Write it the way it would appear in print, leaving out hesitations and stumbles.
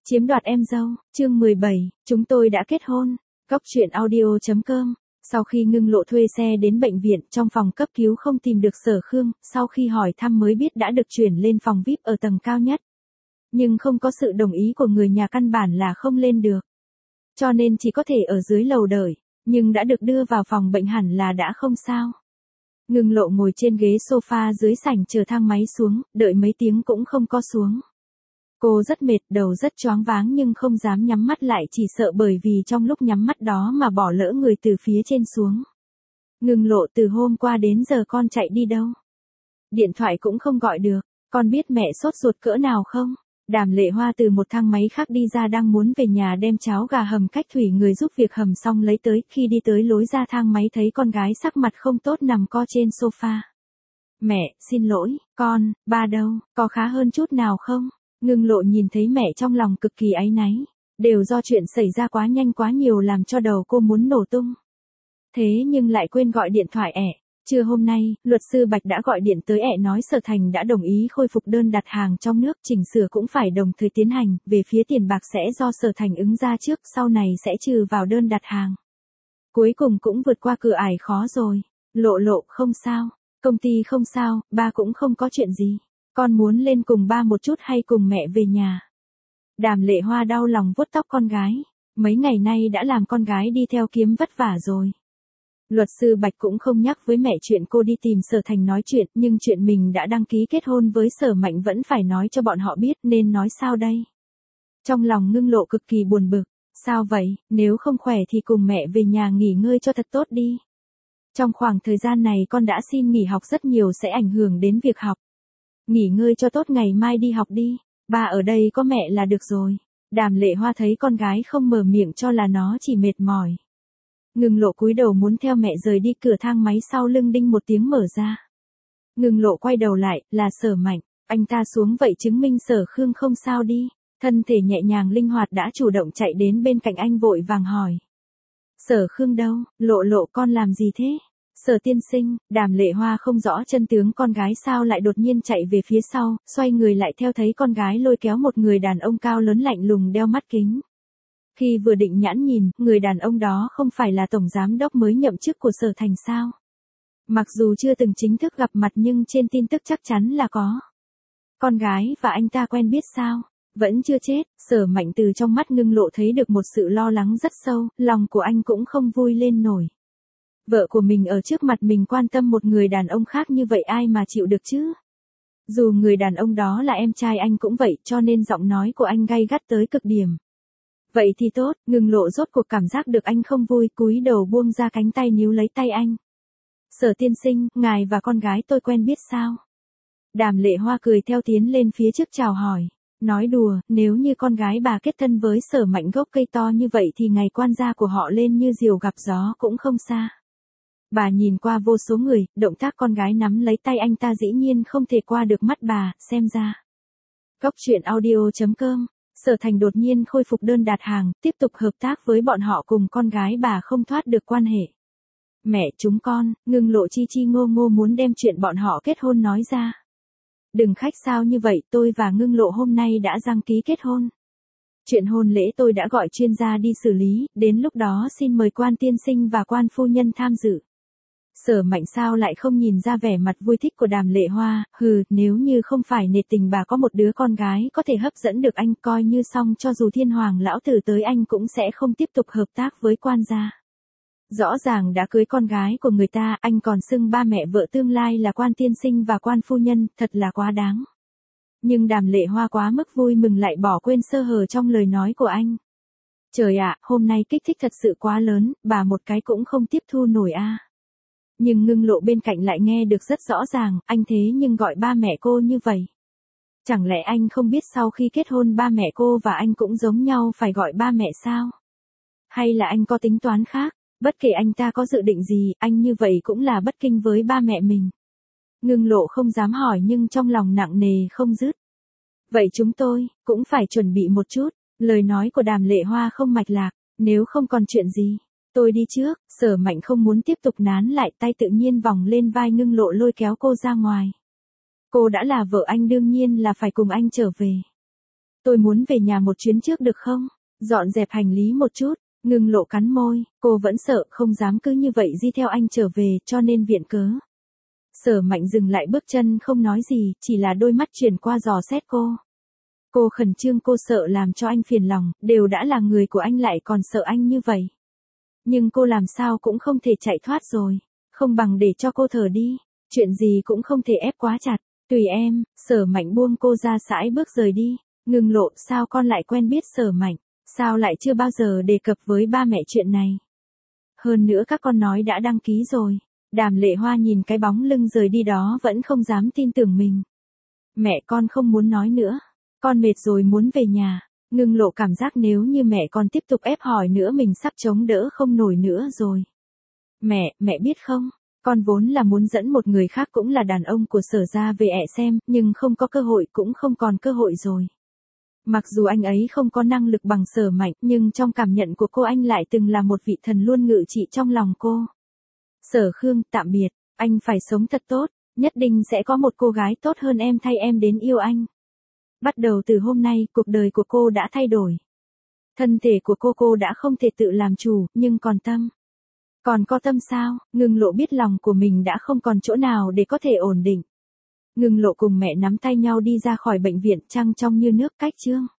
Chiếm đoạt em dâu, chương 17, chúng tôi đã kết hôn. Góc truyện audio.com. Sau khi Ngưng Lộ thuê xe đến bệnh viện, trong phòng cấp cứu không tìm được Sở Khương, sau khi hỏi thăm mới biết đã được chuyển lên phòng VIP ở tầng cao nhất. Nhưng không có sự đồng ý của người nhà căn bản là không lên được. Cho nên chỉ có thể ở dưới lầu đợi, nhưng đã được đưa vào phòng bệnh hẳn là đã không sao. Ngưng Lộ ngồi trên ghế sofa dưới sảnh chờ thang máy xuống, đợi mấy tiếng cũng không có xuống. Cô rất mệt, đầu rất choáng váng nhưng không dám nhắm mắt lại, chỉ sợ bởi vì trong lúc nhắm mắt đó mà bỏ lỡ người từ phía trên xuống. Ngưng Lộ, từ hôm qua đến giờ con chạy đi đâu? Điện thoại cũng không gọi được, con biết mẹ sốt ruột cỡ nào không? Đàm Lệ Hoa từ một thang máy khác đi ra, đang muốn về nhà đem cháo gà hầm cách thủy người giúp việc hầm xong lấy tới, khi đi tới lối ra thang máy thấy con gái sắc mặt không tốt nằm co trên sofa. Mẹ, xin lỗi, ba đâu, có khá hơn chút nào không? Ngưng Lộ nhìn thấy mẹ trong lòng cực kỳ áy náy, đều do chuyện xảy ra quá nhanh quá nhiều làm cho đầu cô muốn nổ tung. Thế nhưng lại quên gọi điện thoại ẻ. Trưa hôm nay, luật sư Bạch đã gọi điện tới ẻ nói Sở Thành đã đồng ý khôi phục đơn đặt hàng trong nước, chỉnh sửa cũng phải đồng thời tiến hành, về phía tiền bạc sẽ do Sở Thành ứng ra trước, sau này sẽ trừ vào đơn đặt hàng. Cuối cùng cũng vượt qua cửa ải khó rồi. Lộ không sao, công ty không sao, ba cũng không có chuyện gì. Con muốn lên cùng ba một chút hay cùng mẹ về nhà? Đàm Lệ Hoa đau lòng vuốt tóc con gái. Mấy ngày nay đã làm con gái đi theo kiếm vất vả rồi. Luật sư Bạch cũng không nhắc với mẹ chuyện cô đi tìm Sở Thành nói chuyện, nhưng chuyện mình đã đăng ký kết hôn với Sở Mạnh vẫn phải nói cho bọn họ biết, nên nói sao đây? Trong lòng Ngưng Lộ cực kỳ buồn bực. Sao vậy, nếu không khỏe thì cùng mẹ về nhà nghỉ ngơi cho thật tốt đi. Trong khoảng thời gian này con đã xin nghỉ học rất nhiều, sẽ ảnh hưởng đến việc học. Nghỉ ngơi cho tốt, ngày mai đi học đi. Ba ở đây có mẹ là được rồi. Đàm Lệ Hoa thấy con gái không mở miệng cho là nó chỉ mệt mỏi. Ngưng Lộ cúi đầu muốn theo mẹ rời đi, cửa thang máy sau lưng đinh một tiếng mở ra. Ngưng Lộ quay đầu lại, là Sở Mạnh. Anh ta xuống vậy chứng minh Sở Khương không sao đi. Thân thể nhẹ nhàng linh hoạt đã chủ động chạy đến bên cạnh anh vội vàng hỏi. Sở Khương đâu, Lộ con làm gì thế? Sở tiên sinh, Đàm Lệ Hoa không rõ chân tướng con gái sao lại đột nhiên chạy về phía sau, xoay người lại theo thấy con gái lôi kéo một người đàn ông cao lớn lạnh lùng đeo mắt kính. Khi vừa định nhãn nhìn, người đàn ông đó không phải là tổng giám đốc mới nhậm chức của Sở Thành sao? Mặc dù chưa từng chính thức gặp mặt nhưng trên tin tức chắc chắn là có. Con gái và anh ta quen biết sao? Vẫn chưa chết. Sở Mạnh từ trong mắt Ngưng Lộ thấy được một sự lo lắng rất sâu, lòng của anh cũng không vui lên nổi. Vợ của mình ở trước mặt mình quan tâm một người đàn ông khác như vậy, ai mà chịu được chứ? Dù người đàn ông đó là em trai anh cũng vậy, cho nên giọng nói của anh gay gắt tới cực điểm. Vậy thì tốt. Ngưng Lộ rốt cuộc cảm giác được anh không vui, cúi đầu buông ra cánh tay níu lấy tay anh. Sở tiên sinh, ngài và con gái tôi quen biết sao? Đàm Lệ Hoa cười theo tiến lên phía trước chào hỏi. Nói đùa, nếu như con gái bà kết thân với Sở Mạnh gốc cây to như vậy thì ngày quan gia của họ lên như diều gặp gió cũng không xa. Bà nhìn qua vô số người, động tác con gái nắm lấy tay anh ta dĩ nhiên không thể qua được mắt bà, xem ra. Góc truyện audio.com. Sở Thành đột nhiên khôi phục đơn đặt hàng, tiếp tục hợp tác với bọn họ, cùng con gái bà không thoát được quan hệ. Mẹ chúng con, Ngưng Lộ chi ngô ngô muốn đem chuyện bọn họ kết hôn nói ra. Đừng khách sao như vậy, tôi và Ngưng Lộ hôm nay đã đăng ký kết hôn. Chuyện hôn lễ tôi đã gọi chuyên gia đi xử lý, đến lúc đó xin mời quan tiên sinh và quan phu nhân tham dự. Sở Mạnh sao lại không nhìn ra vẻ mặt vui thích của Đàm Lệ Hoa, nếu như không phải nể tình bà có một đứa con gái có thể hấp dẫn được anh, coi như xong, cho dù thiên hoàng lão tử tới anh cũng sẽ không tiếp tục hợp tác với quan gia. Rõ ràng đã cưới con gái của người ta, anh còn xưng ba mẹ vợ tương lai là quan tiên sinh và quan phu nhân, thật là quá đáng. Nhưng Đàm Lệ Hoa quá mức vui mừng lại bỏ quên sơ hở trong lời nói của anh. Trời ạ, hôm nay kích thích thật sự quá lớn, bà một cái cũng không tiếp thu nổi a. Nhưng Ngưng Lộ bên cạnh lại nghe được rất rõ ràng, anh thế nhưng gọi ba mẹ cô như vậy. Chẳng lẽ anh không biết sau khi kết hôn ba mẹ cô và anh cũng giống nhau phải gọi ba mẹ sao? Hay là anh có tính toán khác? Bất kể anh ta có dự định gì, anh như vậy cũng là bất kính với ba mẹ mình. Ngưng Lộ không dám hỏi nhưng trong lòng nặng nề không dứt. Vậy chúng tôi cũng phải chuẩn bị một chút. Lời nói của Đàm Lệ Hoa không mạch lạc. Nếu không còn chuyện gì, tôi đi trước. Sở Mạnh không muốn tiếp tục nán lại, tay tự nhiên vòng lên vai Ngưng Lộ lôi kéo cô ra ngoài. Cô đã là vợ anh, đương nhiên là phải cùng anh trở về. Tôi muốn về nhà một chuyến trước được không? Dọn dẹp hành lý một chút. Ngưng Lộ cắn môi, cô vẫn sợ không dám cứ như vậy đi theo anh trở về cho nên viện cớ. Sở Mạnh dừng lại bước chân không nói gì, chỉ là đôi mắt chuyển qua dò xét cô. Cô khẩn trương, cô sợ làm cho anh phiền lòng, đều đã là người của anh lại còn sợ anh như vậy. Nhưng cô làm sao cũng không thể chạy thoát rồi, không bằng để cho cô thở đi, chuyện gì cũng không thể ép quá chặt, tùy em. Sở Mạnh buông cô ra sải bước rời đi. Ngưng Lộ, sao con lại quen biết Sở Mạnh, sao lại chưa bao giờ đề cập với ba mẹ chuyện này? Hơn nữa các con nói đã đăng ký rồi. Đàm Lệ Hoa nhìn cái bóng lưng rời đi đó vẫn không dám tin tưởng mình. Mẹ con không muốn nói nữa, con mệt rồi muốn về nhà. Ngưng Lộ cảm giác nếu như mẹ con tiếp tục ép hỏi nữa mình sắp chống đỡ không nổi nữa rồi. Mẹ biết không, con vốn là muốn dẫn một người khác cũng là đàn ông của Sở gia về ẹ xem, nhưng không có cơ hội, cũng không còn cơ hội rồi. Mặc dù anh ấy không có năng lực bằng Sở Mạnh, nhưng trong cảm nhận của cô anh lại từng là một vị thần luôn ngự trị trong lòng cô. Sở Khương, tạm biệt, anh phải sống thật tốt, nhất định sẽ có một cô gái tốt hơn em thay em đến yêu anh. Bắt đầu từ hôm nay, cuộc đời của cô đã thay đổi. Thân thể của cô đã không thể tự làm chủ, nhưng còn tâm. Còn có tâm sao? Ngưng Lộ biết lòng của mình đã không còn chỗ nào để có thể ổn định. Ngưng Lộ cùng mẹ nắm tay nhau đi ra khỏi bệnh viện, trăng trong như nước, cách chương.